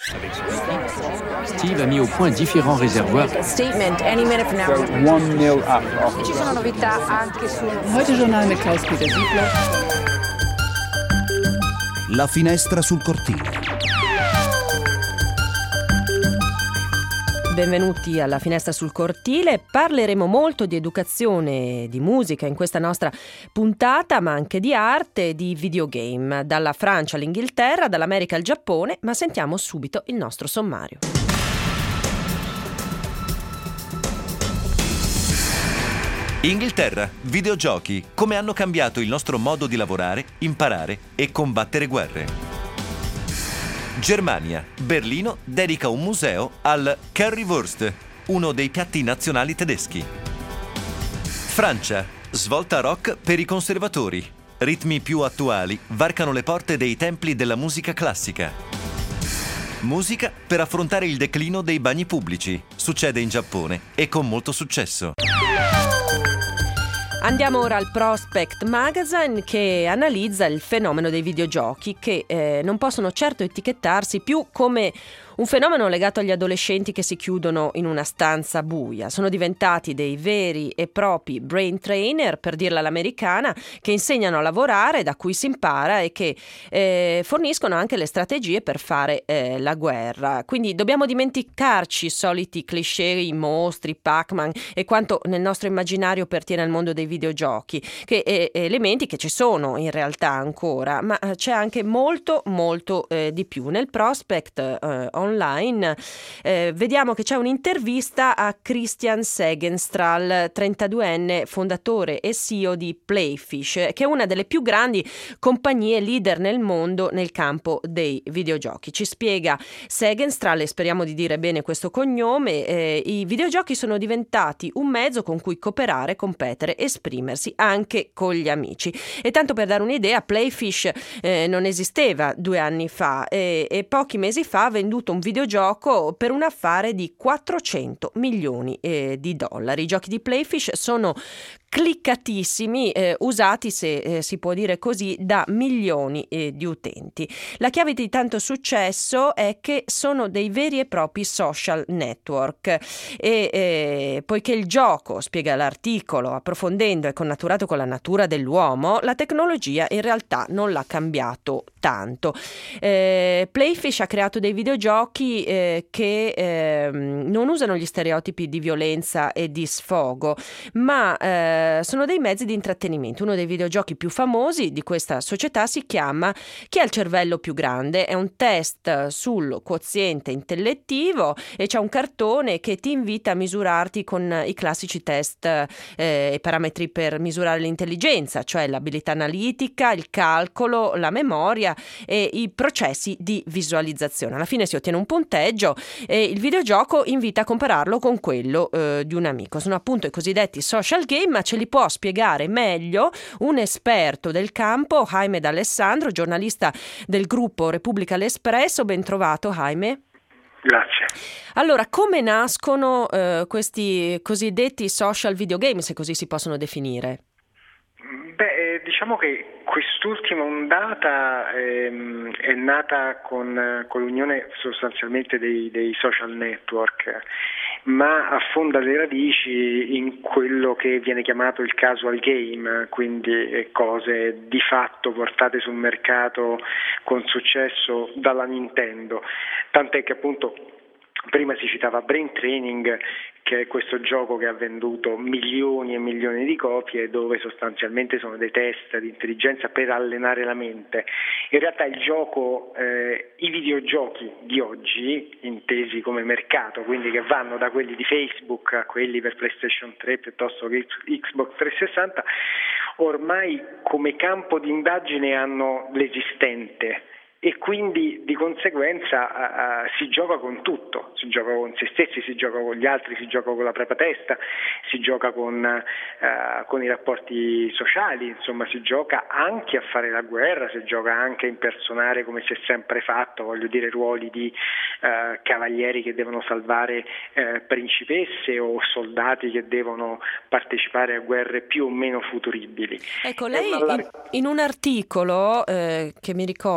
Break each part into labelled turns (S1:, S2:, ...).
S1: Steve a mis au point différents réservoirs.
S2: Statement any minute from now.
S3: 1-0 up.
S2: Ci sono novità anche su
S4: Heute Journal mit Klaus-Peter Siebler.
S5: La finestra sul cortile.
S6: Benvenuti alla Finestra sul Cortile. Parleremo molto di educazione, di musica in questa nostra puntata, ma anche di arte e di videogame, dalla Francia all'Inghilterra, dall'America al Giappone, ma sentiamo subito il nostro sommario.
S7: Inghilterra, videogiochi, come hanno cambiato il nostro modo di lavorare, imparare e combattere guerre. Germania, Berlino dedica un museo al Currywurst, uno dei piatti nazionali tedeschi. Francia, svolta rock per i conservatori. Ritmi più attuali varcano le porte dei templi della musica classica. Musica per affrontare il declino dei bagni pubblici. Succede in Giappone e con molto successo.
S6: Andiamo ora al Prospect Magazine, che analizza il fenomeno dei videogiochi, che non possono certo etichettarsi più come un fenomeno legato agli adolescenti che si chiudono in una stanza buia. Sono diventati dei veri e propri brain trainer, per dirla all'americana, che insegnano a lavorare, da cui si impara e che forniscono anche le strategie per fare la guerra. Quindi dobbiamo dimenticarci i soliti cliché, i mostri, Pac-Man e quanto nel nostro immaginario pertiene al mondo dei videogiochi, che elementi che ci sono in realtà ancora, ma c'è anche molto di più. Nel Prospect online vediamo che c'è un'intervista a Christian Segenstrahl, 32enne, fondatore e CEO di Playfish, che è una delle più grandi compagnie leader nel mondo nel campo dei videogiochi. Ci spiega Segenstrahl, e speriamo di dire bene questo cognome, i videogiochi sono diventati un mezzo con cui cooperare, competere, esprimersi anche con gli amici. E tanto per dare un'idea, Playfish non esisteva 2 anni fa e pochi mesi fa ha venduto un videogioco per un affare di 400 milioni di dollari. I giochi di Playfish sono cliccatissimi, usati, se si può dire così, da milioni di utenti. La chiave di tanto successo è che sono dei veri e propri social network e poiché il gioco, spiega l'articolo, approfondendo e connaturato con la natura dell'uomo, la tecnologia in realtà non l'ha cambiato tanto. Playfish ha creato dei videogiochi che non usano gli stereotipi di violenza e di sfogo, ma sono dei mezzi di intrattenimento. Uno dei videogiochi più famosi di questa società si chiama Chi ha il cervello più grande? È un test sul quoziente intellettivo e c'è un cartone che ti invita a misurarti con i classici test e parametri per misurare l'intelligenza, cioè l'abilità analitica, il calcolo, la memoria e i processi di visualizzazione. Alla fine si ottiene un punteggio e il videogioco invita a compararlo con quello di un amico. Sono appunto i cosiddetti social game, ma ce li può spiegare meglio un esperto del campo, Jaime D'Alessandro, giornalista del gruppo Repubblica L'Espresso. Ben trovato, Jaime.
S8: Grazie.
S6: Allora, come nascono questi cosiddetti social videogame, se così si possono definire?
S8: Diciamo che quest'ultima ondata è nata con l'unione sostanzialmente dei social network, ma affonda le radici in quello che viene chiamato il casual game, quindi cose di fatto portate sul mercato con successo dalla Nintendo, tant'è che appunto prima si citava Brain Training, che è questo gioco che ha venduto milioni e milioni di copie, dove sostanzialmente sono dei test di intelligenza per allenare la mente. In realtà il gioco, i videogiochi di oggi, intesi come mercato, quindi che vanno da quelli di Facebook a quelli per PlayStation 3 piuttosto che Xbox 360, ormai come campo di indagine hanno l'esistente. E quindi di conseguenza si gioca con tutto, si gioca con se stessi, si gioca con gli altri, si gioca con la propria testa, si gioca con i rapporti sociali, insomma si gioca anche a fare la guerra, si gioca anche a impersonare, come si è sempre fatto, voglio dire, ruoli di cavalieri che devono salvare principesse o soldati che devono partecipare a guerre più o meno futuribili.
S6: Ecco, lei in un articolo che mi ricordo che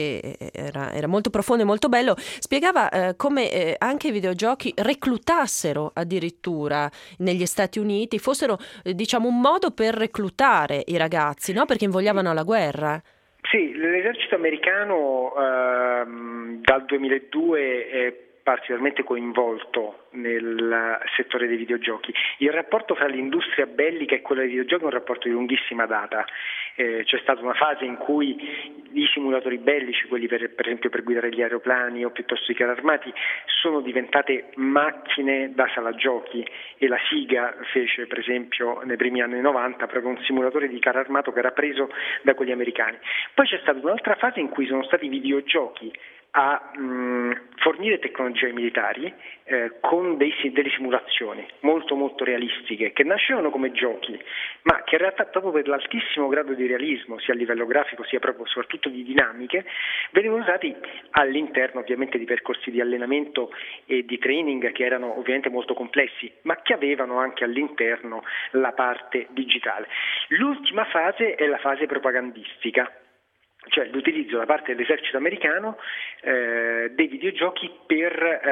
S6: che era molto profondo e molto bello, spiegava come anche i videogiochi reclutassero addirittura negli Stati Uniti, fossero diciamo un modo per reclutare i ragazzi, no? Perché invogliavano alla guerra.
S8: Sì, l'esercito americano dal 2002 è particolarmente coinvolto nel settore dei videogiochi. Il rapporto fra l'industria bellica e quella dei videogiochi è un rapporto di lunghissima data. C'è stata una fase in cui i simulatori bellici, quelli per esempio per guidare gli aeroplani o piuttosto i carri armati, sono diventate macchine da sala giochi, e la SIGA fece per esempio nei primi anni 90 proprio un simulatore di carro armato che era preso da quelli americani. Poi c'è stata un'altra fase in cui sono stati i videogiochi a fornire tecnologie ai militari con delle simulazioni molto molto realistiche, che nascevano come giochi, ma che in realtà proprio per l'altissimo grado di realismo, sia a livello grafico sia proprio soprattutto di dinamiche, venivano usati all'interno ovviamente di percorsi di allenamento e di training che erano ovviamente molto complessi, ma che avevano anche all'interno la parte digitale. L'ultima fase è la fase propagandistica, cioè l'utilizzo da parte dell'esercito americano dei videogiochi per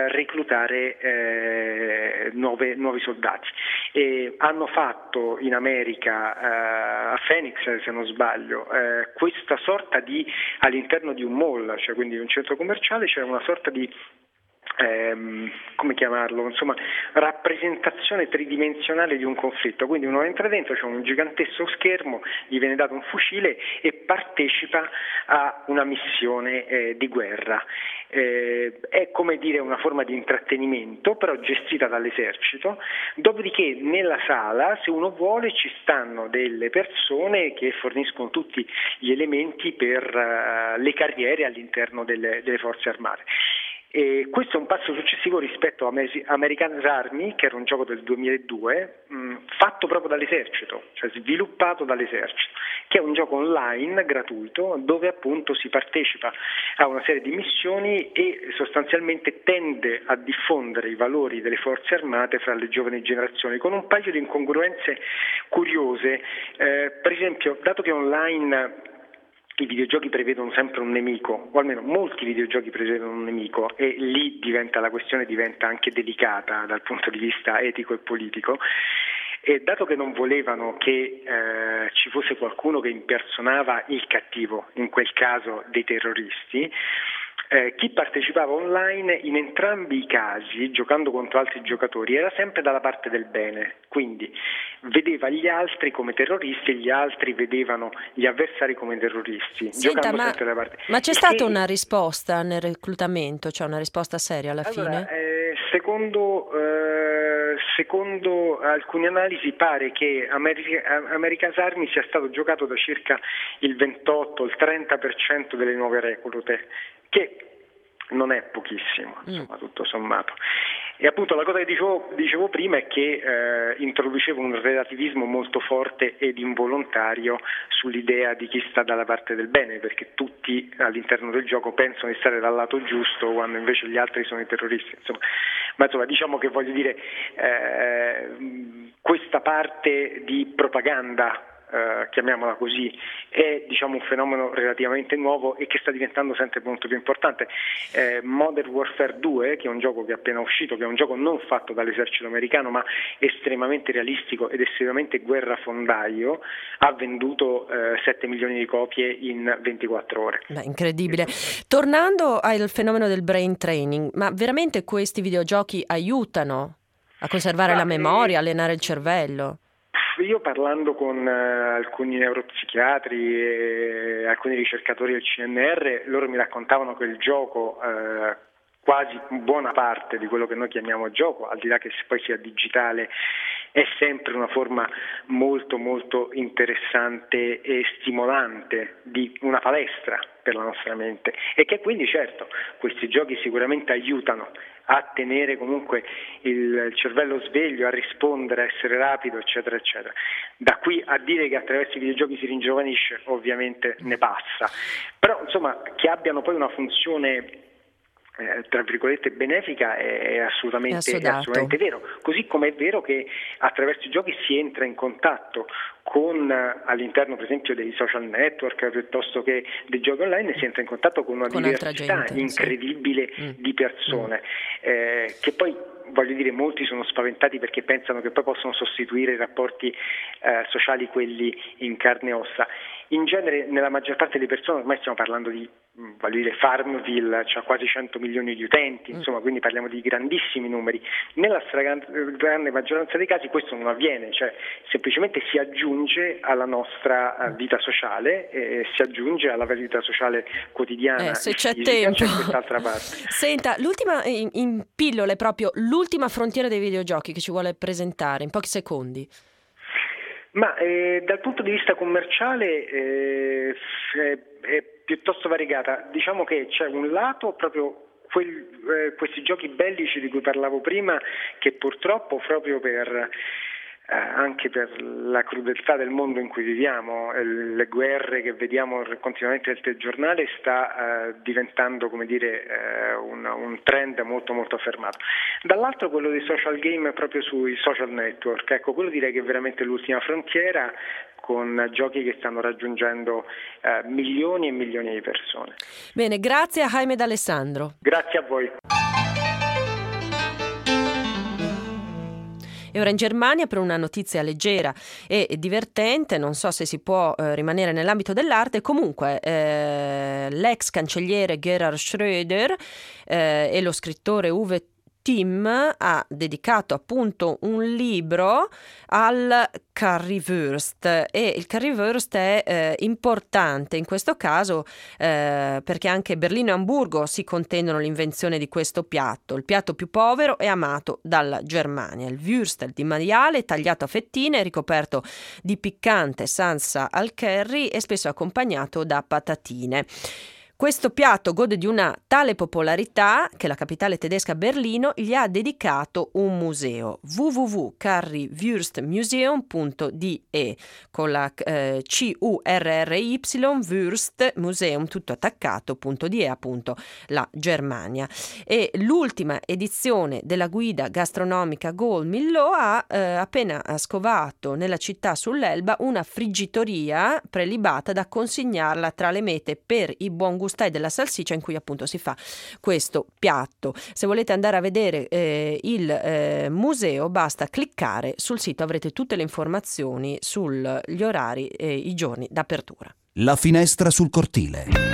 S8: reclutare nuovi soldati. Hanno fatto in America, a Phoenix se non sbaglio, questa sorta di, all'interno di un mall, cioè quindi un centro commerciale, c'era una sorta di come chiamarlo, insomma, rappresentazione tridimensionale di un conflitto. Quindi uno entra dentro, c'è un gigantesco schermo, gli viene dato un fucile e partecipa a una missione di guerra. È come dire una forma di intrattenimento, però gestita dall'esercito. Dopodiché nella sala, se uno vuole, ci stanno delle persone che forniscono tutti gli elementi per le carriere all'interno delle forze armate. E questo è un passo successivo rispetto a American Army, che era un gioco del 2002, fatto proprio dall'esercito, cioè sviluppato dall'esercito, che è un gioco online gratuito dove appunto si partecipa a una serie di missioni e sostanzialmente tende a diffondere i valori delle forze armate fra le giovani generazioni, con un paio di incongruenze curiose. Per esempio, dato che online i videogiochi prevedono sempre un nemico, o almeno molti videogiochi prevedono un nemico, e lì la questione diventa anche delicata dal punto di vista etico e politico, e dato che non volevano che ci fosse qualcuno che impersonava il cattivo, in quel caso dei terroristi, chi partecipava online in entrambi i casi, giocando contro altri giocatori, era sempre dalla parte del bene, quindi vedeva gli altri come terroristi e gli altri vedevano gli avversari come terroristi.
S6: Senta, ma c'è stata una risposta nel reclutamento, cioè una risposta seria alla fine?
S8: Secondo alcune analisi pare che American Army sia stato giocato da circa il 28, il 30% delle nuove reclute, che non è pochissimo, insomma, tutto sommato. E appunto la cosa che dicevo prima è che introducevo un relativismo molto forte ed involontario sull'idea di chi sta dalla parte del bene, perché tutti all'interno del gioco pensano di stare dal lato giusto quando invece gli altri sono i terroristi, insomma. Ma insomma, diciamo che voglio dire, questa parte di propaganda, chiamiamola così, è diciamo un fenomeno relativamente nuovo e che sta diventando sempre molto più importante. Modern Warfare 2, che è un gioco che è appena uscito, che è un gioco non fatto dall'esercito americano ma estremamente realistico ed estremamente guerrafondaio, ha venduto 7 milioni di copie in 24 ore.
S6: Beh, incredibile. Tornando al fenomeno del brain training, ma veramente questi videogiochi aiutano a conservare la memoria, allenare il cervello?
S8: Io parlando con alcuni neuropsichiatri e alcuni ricercatori del CNR, loro mi raccontavano che il gioco, quasi buona parte di quello che noi chiamiamo gioco, al di là che poi sia digitale, è sempre una forma molto molto interessante e stimolante di una palestra per la nostra mente, e che quindi certo questi giochi sicuramente aiutano a tenere comunque il cervello sveglio, a rispondere, a essere rapido, eccetera eccetera. Da qui a dire che attraverso i videogiochi si ringiovanisce, ovviamente ne passa, però insomma che abbiano poi una funzione tra virgolette benefica è assolutamente vero, così come è vero che attraverso i giochi si entra in contatto con, all'interno per esempio dei social network piuttosto che dei giochi online, si entra in contatto con una diversità incredibile di persone che poi, voglio dire, molti sono spaventati perché pensano che poi possono sostituire i rapporti sociali, quelli in carne e ossa. In genere, nella maggior parte delle persone, ormai stiamo parlando di, voglio dire, Farmville, c'ha quasi 100 milioni di utenti, insomma, quindi parliamo di grandissimi numeri. Nella stragrande maggioranza dei casi questo non avviene, cioè semplicemente si aggiunge alla nostra vita sociale, si aggiunge alla vita sociale quotidiana.
S6: Se c'è tempo.
S8: C'è quest'altra parte.
S6: Senta, l'ultima, in pillole proprio, l'ultima frontiera dei videogiochi che ci vuole presentare in pochi secondi.
S8: Ma dal punto di vista commerciale è piuttosto variegata. Diciamo che c'è un lato proprio questi giochi bellici di cui parlavo prima, che purtroppo proprio anche per la crudeltà del mondo in cui viviamo, le guerre che vediamo continuamente nel telegiornale, sta diventando, come dire, un trend molto molto affermato. Dall'altro quello dei social game proprio sui social network, ecco, quello direi che è veramente l'ultima frontiera, con giochi che stanno raggiungendo milioni e milioni di persone.
S6: Bene, grazie a Jaime D'Alessandro.
S8: Grazie a voi.
S6: E ora in Germania, per una notizia leggera e divertente, non so se si può rimanere nell'ambito dell'arte, comunque l'ex cancelliere Gerhard Schröder e lo scrittore Uwe Timm ha dedicato appunto un libro al currywurst, e il currywurst è importante in questo caso perché anche Berlino e Amburgo si contendono l'invenzione di questo piatto, il piatto più povero e amato dalla Germania. Il Würstel di maiale tagliato a fettine, ricoperto di piccante salsa al curry e spesso accompagnato da patatine. Questo piatto gode di una tale popolarità che la capitale tedesca Berlino gli ha dedicato un museo, www.currywurstmuseum.de, con la CURRY Wurst Museum tutto attaccato.de, appunto la Germania. E l'ultima edizione della guida gastronomica Goldmillo ha appena scovato nella città sull'Elba una friggitoria prelibata da consegnarla tra le mete per i buon gustai della salsiccia in cui appunto si fa questo piatto. Se volete andare a vedere il museo, basta cliccare sul sito, avrete tutte le informazioni sugli orari e i giorni d'apertura.
S5: La finestra sul cortile.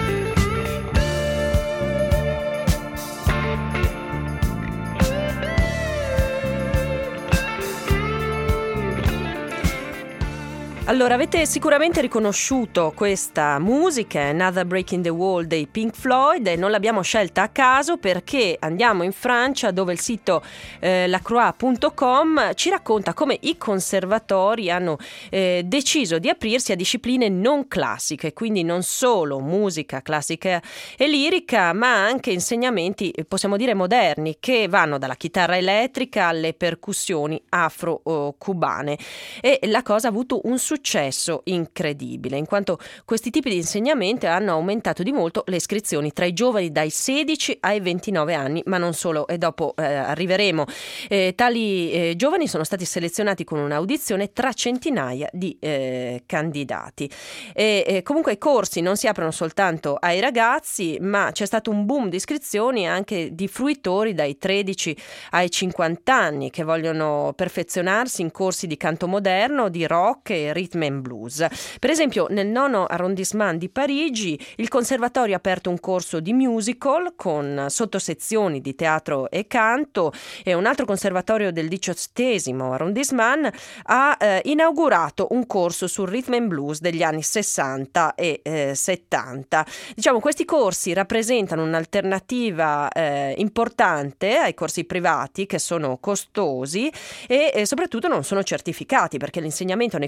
S6: Allora, avete sicuramente riconosciuto questa musica, Another Break in the Wall dei Pink Floyd, e non l'abbiamo scelta a caso perché andiamo in Francia, dove il sito lacroix.com ci racconta come i conservatori hanno deciso di aprirsi a discipline non classiche, quindi non solo musica classica e lirica, ma anche insegnamenti, possiamo dire, moderni, che vanno dalla chitarra elettrica alle percussioni afro-cubane. E la cosa ha avuto un successo incredibile, in quanto questi tipi di insegnamenti hanno aumentato di molto le iscrizioni tra i giovani dai 16 ai 29 anni, ma non solo, e dopo arriveremo. Tali giovani sono stati selezionati con un'audizione tra centinaia di candidati. Comunque i corsi non si aprono soltanto ai ragazzi, ma c'è stato un boom di iscrizioni anche di fruitori dai 13 ai 50 anni che vogliono perfezionarsi in corsi di canto moderno, di rock e rhythm and blues. Per esempio, nel 9° arrondissement di Parigi il conservatorio ha aperto un corso di musical con sottosezioni di teatro e canto, e un altro conservatorio del 18° arrondissement ha inaugurato un corso sul rhythm and blues degli anni 60 e 70. Diciamo, questi corsi rappresentano un'alternativa importante ai corsi privati, che sono costosi e soprattutto non sono certificati, perché l'insegnamento nei conservatori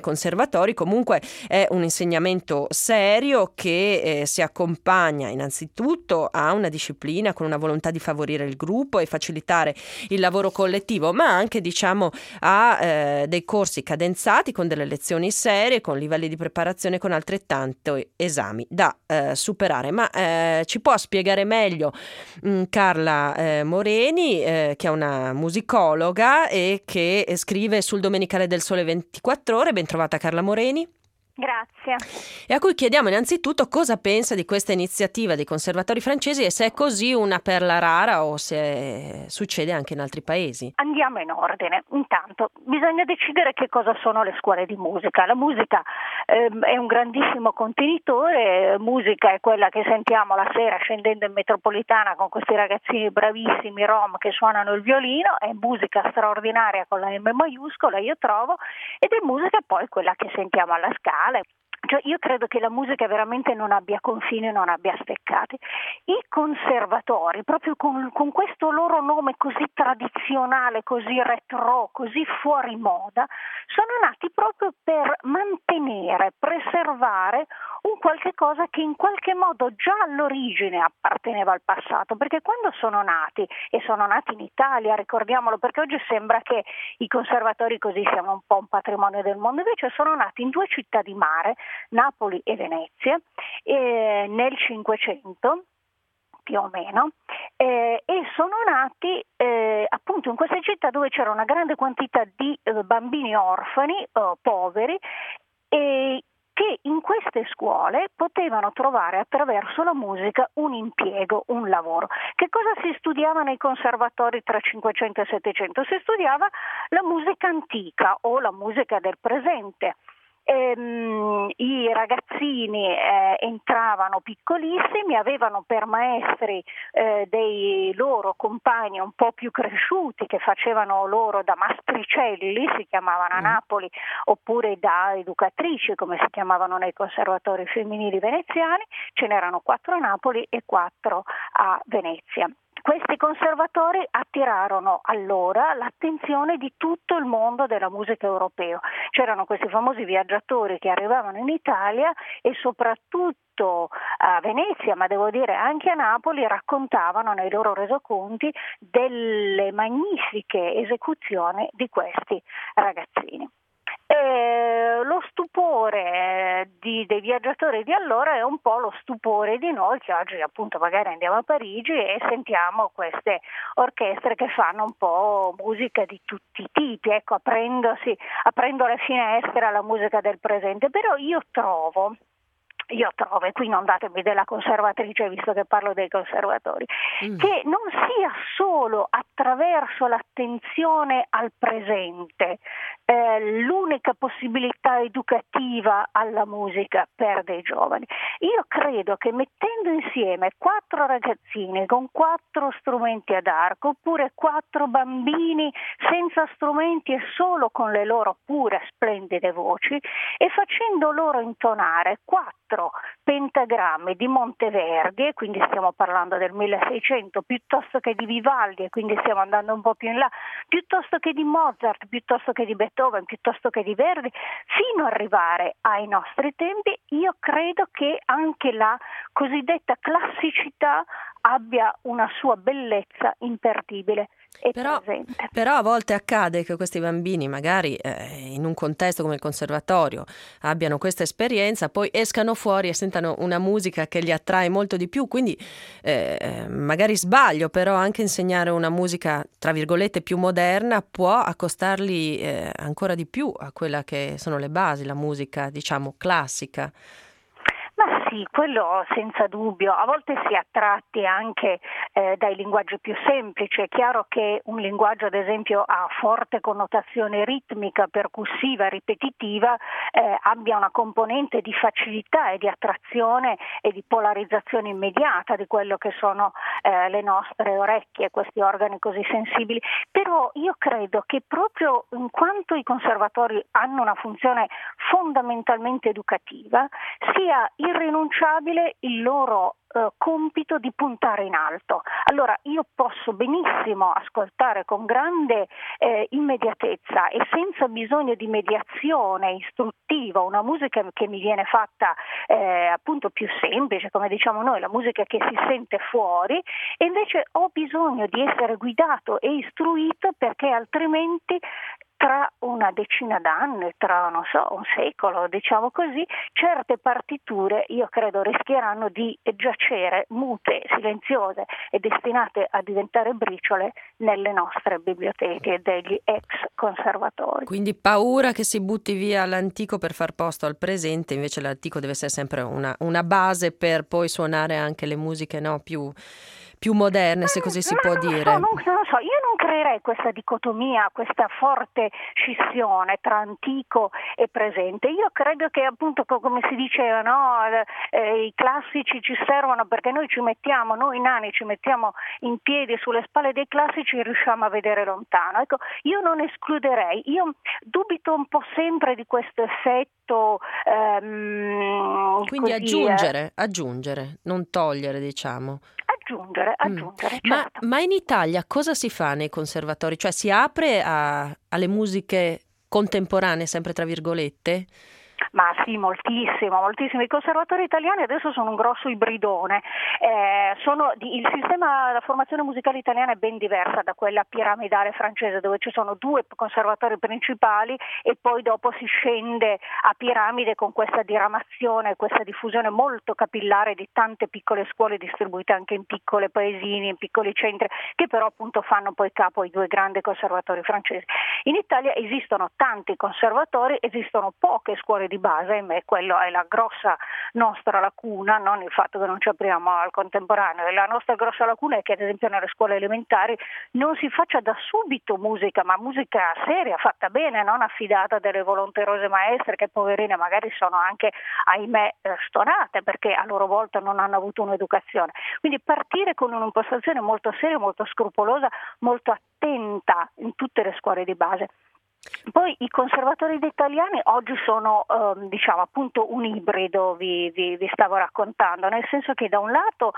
S6: conservatori comunque è un insegnamento serio che si accompagna innanzitutto a una disciplina con una volontà di favorire il gruppo e facilitare il lavoro collettivo, ma anche a dei corsi cadenzati con delle lezioni serie, con livelli di preparazione, con altrettanti esami da superare. Ma ci può spiegare meglio Carla Moreni, che è una musicologa e che scrive sul Domenicale del Sole 24 Ore. Ben trovata Carla Moreni.
S3: Grazie.
S6: E a cui chiediamo innanzitutto cosa pensa di questa iniziativa dei conservatori francesi e se è così una perla rara o se succede anche in altri paesi.
S3: Andiamo in ordine. Intanto bisogna decidere che cosa sono le scuole di musica. La musica è un grandissimo contenitore, musica è quella che sentiamo la sera scendendo in metropolitana con questi ragazzini bravissimi rom che suonano il violino, è musica straordinaria con la M maiuscola, io trovo, ed è musica poi quella che sentiamo alla Scala. Cioè io credo che la musica veramente non abbia confini, non abbia steccati. I conservatori, proprio con questo loro nome così tradizionale, così retro, così fuori moda, sono nati proprio per mantenere, preservare un qualche cosa che in qualche modo già all'origine apparteneva al passato, perché quando sono nati, e sono nati in Italia, ricordiamolo, perché oggi sembra che i conservatori così siano un po' un patrimonio del mondo, invece sono nati in due città di mare, Napoli e Venezia, nel Cinquecento più o meno, e sono nati appunto in queste città dove c'era una grande quantità di bambini orfani, poveri, e che in queste scuole potevano trovare attraverso la musica un impiego, un lavoro. Che cosa si studiava nei conservatori tra 500 e 700? Si studiava la musica antica o la musica del presente. I ragazzini entravano piccolissimi, avevano per maestri dei loro compagni un po' più cresciuti che facevano loro da mastricelli, si chiamavano a Napoli, oppure da educatrici come si chiamavano nei conservatori femminili veneziani. Ce n'erano 4 a Napoli e 4 a Venezia. Questi conservatori attirarono allora l'attenzione di tutto il mondo della musica europeo. C'erano questi famosi viaggiatori che arrivavano in Italia e soprattutto a Venezia, ma devo dire anche a Napoli, raccontavano nei loro resoconti delle magnifiche esecuzioni di questi ragazzini. Lo stupore dei viaggiatori di allora è un po' lo stupore di noi che oggi appunto magari andiamo a Parigi e sentiamo queste orchestre che fanno un po' musica di tutti i tipi, ecco, aprendo le finestre alla musica del presente. Però io trovo, e qui non datemi della conservatrice visto che parlo dei conservatori, che non sia solo attraverso l'attenzione al presente l'unica possibilità educativa alla musica per dei giovani. Io credo che mettendo insieme 4 ragazzini con 4 strumenti ad arco, oppure 4 bambini senza strumenti e solo con le loro pure splendide voci, e facendo loro intonare 4 pentagrammi di Monteverdi, e quindi stiamo parlando del 1600, piuttosto che di Vivaldi, e quindi stiamo andando un po' più in là, piuttosto che di Mozart, piuttosto che di Beethoven, piuttosto che di Verdi, fino ad arrivare ai nostri tempi, io credo che anche la cosiddetta classicità abbia una sua bellezza imperdibile e presente.
S6: Però a volte accade che questi bambini magari in un contesto come il conservatorio abbiano questa esperienza, poi escano fuori e sentano una musica che li attrae molto di più, quindi magari sbaglio, però anche insegnare una musica tra virgolette più moderna può accostarli ancora di più a quella che sono le basi, la musica diciamo classica.
S3: Ma sì, quello senza dubbio. A volte si è attratti anche dai linguaggi più semplici. È chiaro che un linguaggio, ad esempio, a forte connotazione ritmica, percussiva, ripetitiva, abbia una componente di facilità e di attrazione e di polarizzazione immediata di quello che sono le nostre orecchie, questi organi così sensibili. Però io credo che proprio in quanto i conservatori hanno una funzione fondamentalmente educativa, sia irrinunciabile il loro compito di puntare in alto. Allora io posso benissimo ascoltare con grande immediatezza e senza bisogno di mediazione istruttiva una musica che mi viene fatta appunto più semplice, come diciamo noi, la musica che si sente fuori, e invece ho bisogno di essere guidato e istruito, perché altrimenti tra una decina d'anni, tra un secolo, diciamo così, certe partiture io credo rischieranno di giacere mute, silenziose e destinate a diventare briciole nelle nostre biblioteche degli ex conservatori.
S6: Quindi paura che si butti via l'antico per far posto al presente, invece l'antico deve essere sempre una base per poi suonare anche le musiche, no, più moderne, se così si può dire.
S3: Non lo so, io non creerei questa dicotomia, questa forte scissione tra antico e presente. Io credo che appunto, come si diceva, no, i classici ci servono perché noi nani ci mettiamo in piedi sulle spalle dei classici e riusciamo a vedere lontano. Ecco, io non escluderei, io dubito un po' sempre di questo effetto.
S6: Quindi
S3: così,
S6: aggiungere, non togliere, diciamo.
S3: Aggiungere, certo.
S6: Ma in Italia cosa si fa nei conservatori? Cioè si apre alle musiche contemporanee, sempre tra virgolette?
S3: Ma sì, moltissimo. I conservatori italiani adesso sono un grosso ibridone. La formazione musicale italiana è ben diversa da quella piramidale francese, dove ci sono 2 conservatori principali e poi dopo si scende a piramide con questa diramazione, questa diffusione molto capillare di tante piccole scuole distribuite anche in piccole paesini, in piccoli centri, che però appunto fanno poi capo ai 2 grandi conservatori francesi. In Italia esistono tanti conservatori, esistono poche scuole di base, e quello è la grossa nostra lacuna, non il fatto che non ci apriamo al contemporaneo. La nostra grossa lacuna è che ad esempio nelle scuole elementari non si faccia da subito musica, ma musica seria, fatta bene, non affidata a delle volonterose maestre che poverine magari sono anche, ahimè, stonate perché a loro volta non hanno avuto un'educazione. Quindi partire con un'impostazione molto seria, molto scrupolosa, molto attenta in tutte le scuole di base. Poi i conservatori italiani oggi sono appunto un ibrido, vi stavo raccontando, nel senso che da un lato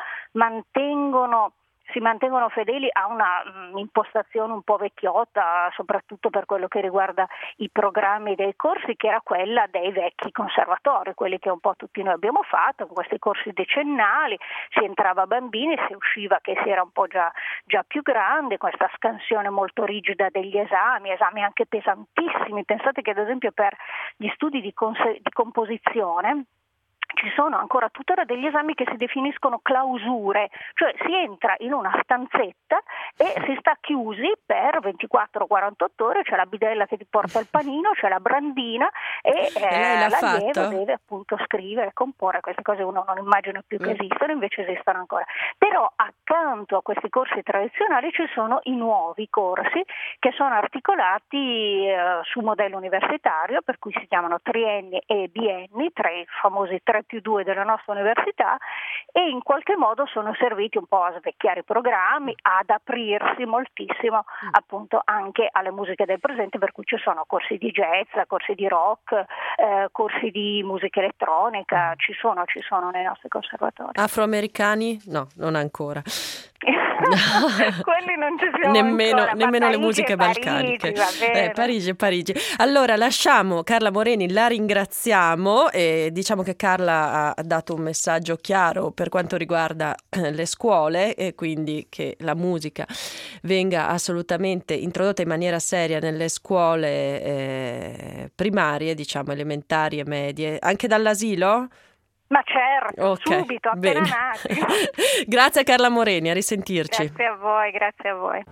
S3: si mantengono fedeli a una impostazione un po' vecchiotta, soprattutto per quello che riguarda i programmi dei corsi, che era quella dei vecchi conservatori, quelli che un po' tutti noi abbiamo fatto, con questi corsi decennali, si entrava bambini, si usciva che si era un po' già più grande, questa scansione molto rigida degli esami anche pesantissimi. Pensate che ad esempio per gli studi di composizione ci sono ancora tuttora degli esami che si definiscono clausure, cioè si entra in una stanzetta e si sta chiusi per 24-48 ore, c'è la bidella che ti porta il panino, c'è la brandina e l'allievo deve appunto scrivere, comporre. Queste cose uno non immagina più che esistono, invece esistono ancora. Però accanto a questi corsi tradizionali ci sono i nuovi corsi che sono articolati su modello universitario, per cui si chiamano trienni e bienni, i famosi 3+2 della nostra università, e in qualche modo sono serviti un po' a svecchiare i programmi, ad aprirsi moltissimo appunto anche alle musiche del presente, per cui ci sono corsi di jazz, corsi di rock, corsi di musica elettronica, ci sono nei nostri conservatori.
S6: Afroamericani? No, non ancora.
S3: Quelli non ci siamo
S6: nemmeno
S3: Parigi,
S6: le musiche balcaniche. Parigi. Allora lasciamo Carla Moreni, la ringraziamo e diciamo che Carla ha dato un messaggio chiaro per quanto riguarda le scuole, e quindi che la musica venga assolutamente introdotta in maniera seria nelle scuole primarie, diciamo elementari e medie, anche dall'asilo?
S3: Ma certo, okay, subito, appena nati.
S6: Grazie a Carla Moreni, a risentirci.
S3: Grazie a voi.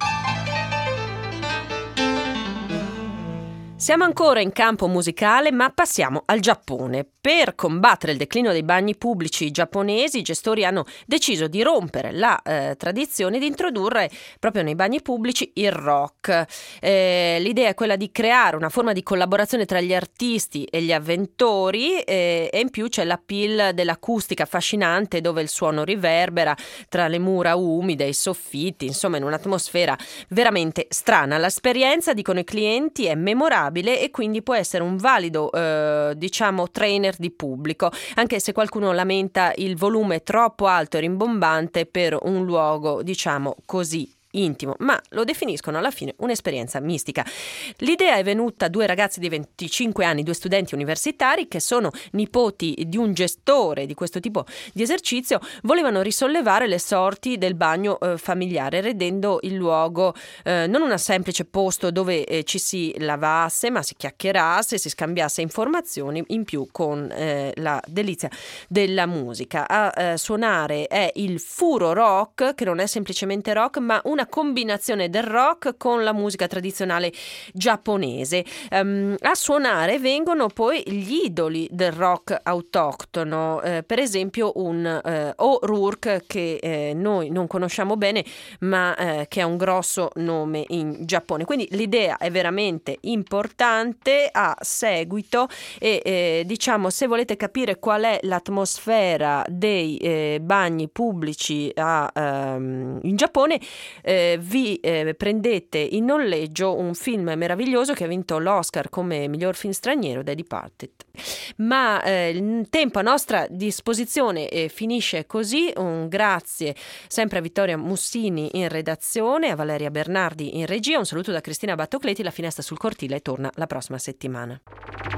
S6: Siamo ancora in campo musicale, ma passiamo al Giappone. Per combattere il declino dei bagni pubblici giapponesi, i gestori hanno deciso di rompere la tradizione di introdurre proprio nei bagni pubblici il rock. L'idea è quella di creare una forma di collaborazione tra gli artisti e gli avventori, e in più c'è l'appeal dell'acustica affascinante, dove il suono riverbera tra le mura umide, i soffitti, insomma in un'atmosfera veramente strana. L'esperienza, dicono i clienti, è memorabile affidabile e quindi può essere un valido trainer di pubblico, anche se qualcuno lamenta il volume troppo alto e rimbombante per un luogo così intimo, ma lo definiscono alla fine un'esperienza mistica. L'idea è venuta a due ragazzi di 25 anni, due studenti universitari che sono nipoti di un gestore di questo tipo di esercizio. Volevano risollevare le sorti del bagno familiare, rendendo il luogo non un semplice posto dove ci si lavasse, ma si chiacchierasse, si scambiasse informazioni, in più con la delizia della musica. A suonare è il Furo Rock, che non è semplicemente rock, ma una combinazione del rock con la musica tradizionale giapponese. A suonare vengono poi gli idoli del rock autoctono, per esempio un O'Rourke che noi non conosciamo bene, ma che ha un grosso nome in Giappone. Quindi l'idea è veramente importante, ha seguito e se volete capire qual è l'atmosfera dei bagni pubblici in Giappone, vi prendete in noleggio un film meraviglioso che ha vinto l'Oscar come miglior film straniero, The Departed. Ma il tempo a nostra disposizione finisce così. Un grazie sempre a Vittoria Mussini in redazione, a Valeria Bernardi in regia, un saluto da Cristina Battocleti. La Finestra sul Cortile torna la prossima settimana.